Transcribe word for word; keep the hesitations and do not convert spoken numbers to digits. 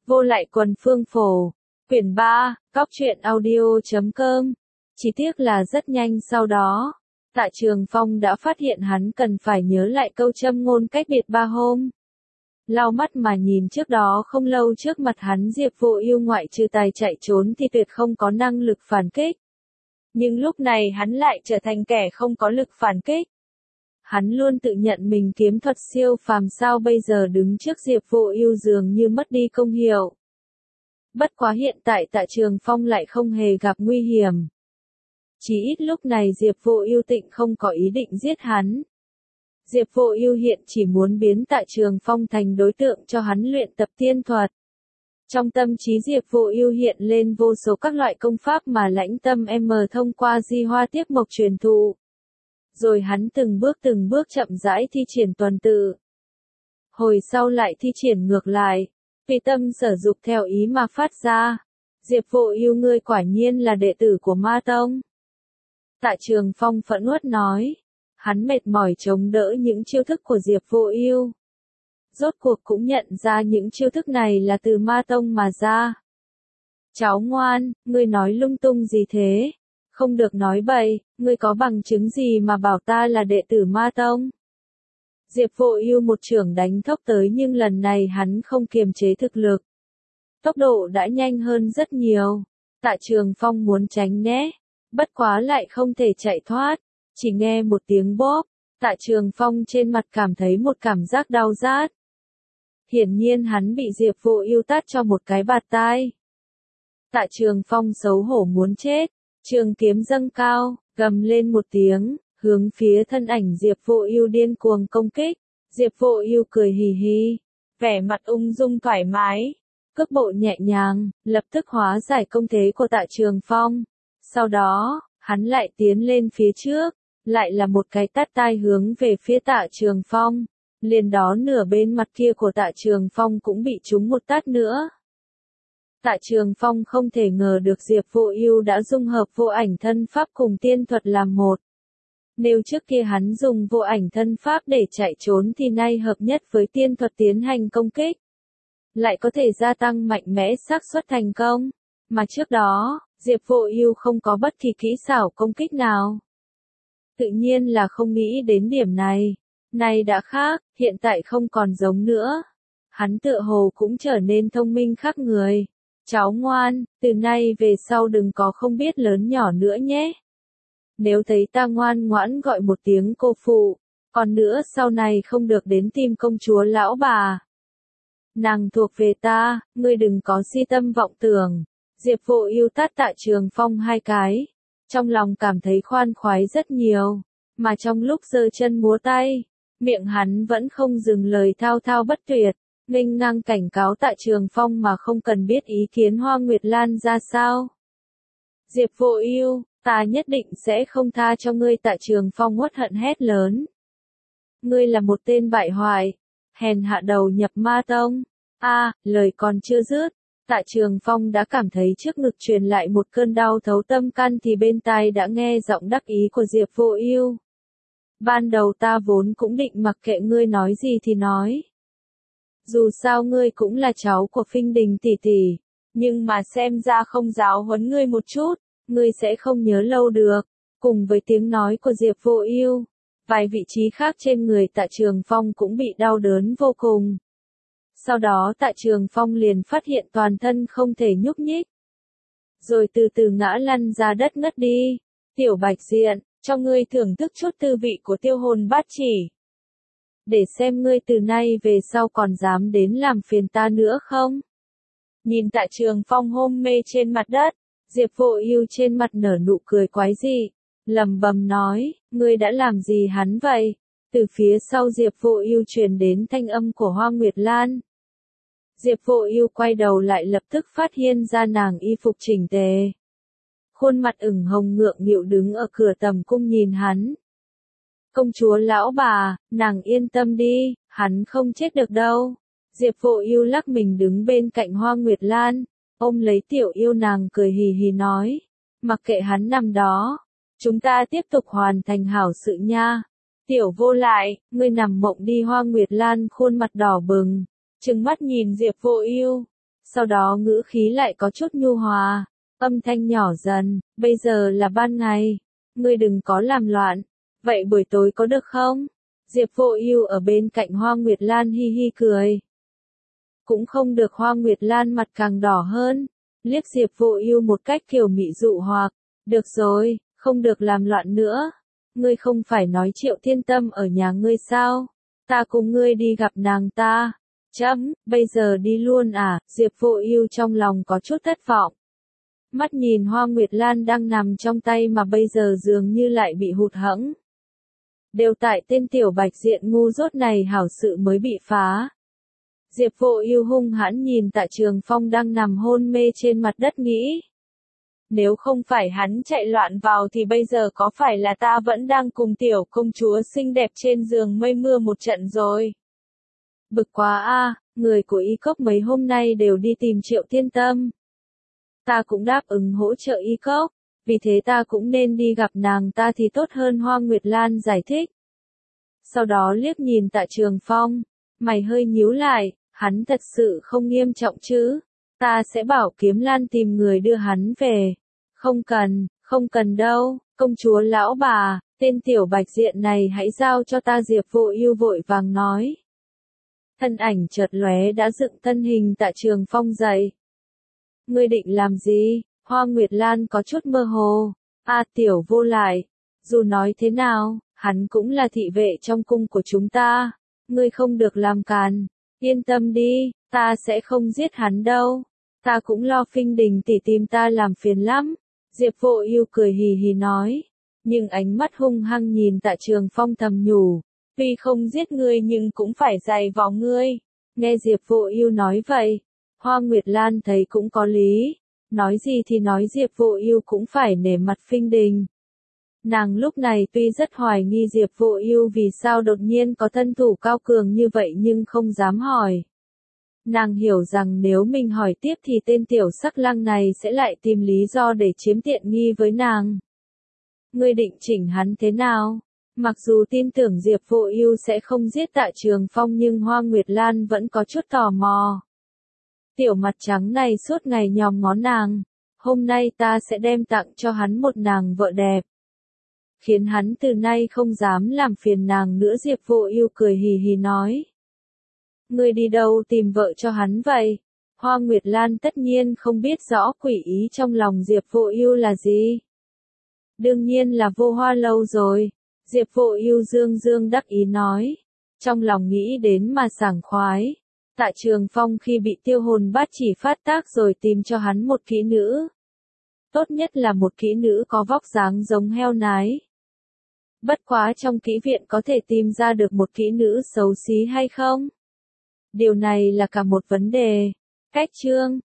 Vô lại quần phương phổ. Quyển ba, Góc truyện audio chấm com. Chỉ tiếc là rất nhanh sau đó, Tạ Trường Phong đã phát hiện hắn cần phải nhớ lại câu châm ngôn cách biệt ba hôm. Lau mắt mà nhìn trước đó không lâu trước mặt hắn Diệp Vô Ưu ngoại trừ tài chạy trốn thì tuyệt không có năng lực phản kích. Nhưng lúc này hắn lại trở thành kẻ không có lực phản kích. Hắn luôn tự nhận mình kiếm thuật siêu phàm, sao bây giờ đứng trước Diệp Vô Ưu dường như mất đi công hiệu. Bất quá hiện tại Tạ Trường Phong lại không hề gặp nguy hiểm. Chỉ ít lúc này Diệp Vô Ưu tịnh không có ý định giết hắn. Diệp Vô Ưu hiện chỉ muốn biến Tạ Trường Phong thành đối tượng cho hắn luyện tập tiên thuật. Trong tâm trí Diệp Vô Ưu hiện lên vô số các loại công pháp mà Lãnh Tâm M thông qua Di Hoa Tiếp Mộc truyền thụ. Rồi hắn từng bước từng bước chậm rãi thi triển tuần tự. Hồi sau lại thi triển ngược lại, vì tâm sở dục theo ý mà phát ra. Diệp Vô Ưu, ngươi quả nhiên là đệ tử của Ma Tông. Tạ Trường Phong phẫn uất nói. Hắn mệt mỏi chống đỡ những chiêu thức của Diệp Vô Ưu. Rốt cuộc cũng nhận ra những chiêu thức này là từ Ma Tông mà ra. Cháu ngoan, ngươi nói lung tung gì thế? Không được nói bậy, ngươi có bằng chứng gì mà bảo ta là đệ tử Ma Tông? Diệp Vô Ưu một chưởng đánh thốc tới, nhưng lần này hắn không kiềm chế thực lực. Tốc độ đã nhanh hơn rất nhiều. Tạ Trường Phong muốn tránh né, bất quá lại không thể chạy thoát. Chỉ nghe một tiếng bóp, Tạ Trường Phong trên mặt cảm thấy một cảm giác đau rát. Hiển nhiên hắn bị Diệp Vô Ưu tát cho một cái bạt tai. Tạ Trường Phong xấu hổ muốn chết, trường kiếm dâng cao, gầm lên một tiếng, hướng phía thân ảnh Diệp Vô Ưu điên cuồng công kích. Diệp Vô Ưu cười hì hì, vẻ mặt ung dung thoải mái, cước bộ nhẹ nhàng, lập tức hóa giải công thế của Tạ Trường Phong. Sau đó, hắn lại tiến lên phía trước, lại là một cái tát tai hướng về phía Tạ Trường Phong. Liền đó nửa bên mặt kia của Tạ Trường Phong cũng bị trúng một tát nữa. Tạ Trường Phong không thể ngờ được Diệp Vô Ưu đã dung hợp vô ảnh thân pháp cùng tiên thuật làm một. Nếu trước kia hắn dùng vô ảnh thân pháp để chạy trốn thì nay hợp nhất với tiên thuật tiến hành công kích, lại có thể gia tăng mạnh mẽ xác suất thành công. Mà trước đó, Diệp Vô Ưu không có bất kỳ kỹ xảo công kích nào. Tự nhiên là không nghĩ đến điểm này. Này đã khác, hiện tại không còn giống nữa. Hắn tựa hồ cũng trở nên thông minh khác người. Cháu ngoan, từ nay về sau đừng có không biết lớn nhỏ nữa nhé. Nếu thấy ta ngoan ngoãn gọi một tiếng cô phụ, còn nữa sau này không được đến tìm công chúa lão bà. Nàng thuộc về ta, ngươi đừng có si tâm vọng tưởng. Diệp Vô Ưu tát Tạ Trường Phong hai cái, trong lòng cảm thấy khoan khoái rất nhiều, mà trong lúc giơ chân múa tay, miệng hắn vẫn không dừng lời thao thao bất tuyệt, nghênh ngang cảnh cáo Tạ Trường Phong mà không cần biết ý kiến Hoa Nguyệt Lan ra sao. Diệp Vô Ưu, ta nhất định sẽ không tha cho ngươi. Tạ Trường Phong uất hận hét lớn. Ngươi là một tên bại hoại, hèn hạ đầu nhập Ma Tông. A, à, lời còn chưa dứt, Tạ Trường Phong đã cảm thấy trước ngực truyền lại một cơn đau thấu tâm can thì bên tai đã nghe giọng đắc ý của Diệp Vô Ưu. Ban đầu ta vốn cũng định mặc kệ ngươi nói gì thì nói. Dù sao ngươi cũng là cháu của Phinh Đình tỷ tỷ, nhưng mà xem ra không giáo huấn ngươi một chút, ngươi sẽ không nhớ lâu được. Cùng với tiếng nói của Diệp Vô Ưu, vài vị trí khác trên người Tạ Trường Phong cũng bị đau đớn vô cùng. Sau đó Tạ Trường Phong liền phát hiện toàn thân không thể nhúc nhích, rồi từ từ ngã lăn ra đất ngất đi. Tiểu Bạch Diện, cho ngươi thưởng thức chút tư vị của tiêu hồn bát chỉ. Để xem ngươi từ nay về sau còn dám đến làm phiền ta nữa không? Nhìn Tạ Trường Phong hôn mê trên mặt đất, Diệp Vô Ưu trên mặt nở nụ cười quái dị, lẩm bẩm nói, ngươi đã làm gì hắn vậy? Từ phía sau Diệp Vô Ưu truyền đến thanh âm của Hoa Nguyệt Lan. Diệp Vô Ưu quay đầu lại lập tức phát hiện ra nàng y phục chỉnh tề, khuôn mặt ửng hồng ngượng nghịu đứng ở cửa tầm cung nhìn hắn. Công chúa lão bà, nàng yên tâm đi, hắn không chết được đâu. Diệp Vô Ưu lắc mình đứng bên cạnh Hoa Nguyệt Lan, ôm lấy Tiểu Yêu, nàng cười hì hì nói, mặc kệ hắn nằm đó, chúng ta tiếp tục hoàn thành hảo sự nha. Tiểu Vô Lại, ngươi nằm mộng đi. Hoa Nguyệt Lan khuôn mặt đỏ bừng, trừng mắt nhìn Diệp Vô Ưu. Sau đó ngữ khí lại có chút nhu hòa, âm thanh nhỏ dần, bây giờ là ban ngày, ngươi đừng có làm loạn, vậy buổi tối có được không? Diệp Vô Ưu ở bên cạnh Hoa Nguyệt Lan hi hi cười. Cũng không được. Hoa Nguyệt Lan mặt càng đỏ hơn, liếc Diệp Vô Ưu một cách kiểu mị dụ hoặc, được rồi, không được làm loạn nữa. Ngươi không phải nói Triệu Thiên Tâm ở nhà ngươi sao? Ta cùng ngươi đi gặp nàng ta. Chấm, bây giờ đi luôn à? Diệp Vô Ưu trong lòng có chút thất vọng. Mắt nhìn Hoa Nguyệt Lan đang nằm trong tay mà bây giờ dường như lại bị hụt hẫng. Đều tại tên tiểu bạch diện ngu dốt này hảo sự mới bị phá. Diệp Vô Ưu hung hãn nhìn Tạ Trường Phong đang nằm hôn mê trên mặt đất nghĩ. Nếu không phải hắn chạy loạn vào thì bây giờ có phải là ta vẫn đang cùng tiểu công chúa xinh đẹp trên giường mây mưa một trận rồi. Bực quá a, người của Y Cốc mấy hôm nay đều đi tìm Triệu Thiên Tâm. Ta cũng đáp ứng hỗ trợ Y Cốc, vì thế ta cũng nên đi gặp nàng ta thì tốt hơn. Hoa Nguyệt Lan giải thích. Sau đó liếc nhìn Tạ Trường Phong, mày hơi nhíu lại, hắn thật sự không nghiêm trọng chứ? Ta sẽ bảo Kiếm Lan tìm người đưa hắn về. Không cần, không cần đâu, công chúa lão bà, tên tiểu bạch diện này hãy giao cho ta. Diệp Vô Ưu vội vàng nói. Thân ảnh chợt lóe đã dựng thân hình Tạ Trường Phong dậy. Ngươi định làm gì? Hoa Nguyệt Lan có chút mơ hồ. A tiểu vô lại, dù nói thế nào, hắn cũng là thị vệ trong cung của chúng ta. Ngươi không được làm càn. Yên tâm đi, ta sẽ không giết hắn đâu. Ta cũng lo Phinh Đình tỷ tìm ta làm phiền lắm. Diệp Vô Ưu cười hì hì nói. Nhưng ánh mắt hung hăng nhìn Tạ Trường Phong thầm nhủ. Tuy không giết ngươi nhưng cũng phải giày vò ngươi. Nghe Diệp Vô Ưu nói vậy, Hoa Nguyệt Lan thấy cũng có lý. Nói gì thì nói Diệp Vô Ưu cũng phải nể mặt Phinh Đình. Nàng lúc này tuy rất hoài nghi Diệp Vô Ưu vì sao đột nhiên có thân thủ cao cường như vậy nhưng không dám hỏi. Nàng hiểu rằng nếu mình hỏi tiếp thì tên tiểu sắc lang này sẽ lại tìm lý do để chiếm tiện nghi với nàng. Ngươi định chỉnh hắn thế nào? Mặc dù tin tưởng Diệp Vô Ưu sẽ không giết Tạ Trường Phong nhưng Hoa Nguyệt Lan vẫn có chút tò mò. Tiểu mặt trắng này suốt ngày nhòm ngó nàng, hôm nay ta sẽ đem tặng cho hắn một nàng vợ đẹp. Khiến hắn từ nay không dám làm phiền nàng nữa. Diệp Vô Ưu cười hì hì nói. Ngươi đi đâu tìm vợ cho hắn vậy? Hoa Nguyệt Lan tất nhiên không biết rõ quỷ ý trong lòng Diệp Vô Ưu là gì. Đương nhiên là Vô Hoa Lâu rồi. Diệp Vô Ưu dương dương đắc ý nói. Trong lòng nghĩ đến mà sảng khoái. Tạ Trường Phong khi bị tiêu hồn bát chỉ phát tác rồi tìm cho hắn một kỹ nữ. Tốt nhất là một kỹ nữ có vóc dáng giống heo nái. Bất quá trong kỹ viện có thể tìm ra được một kỹ nữ xấu xí hay không? Điều này là cả một vấn đề. Cách chương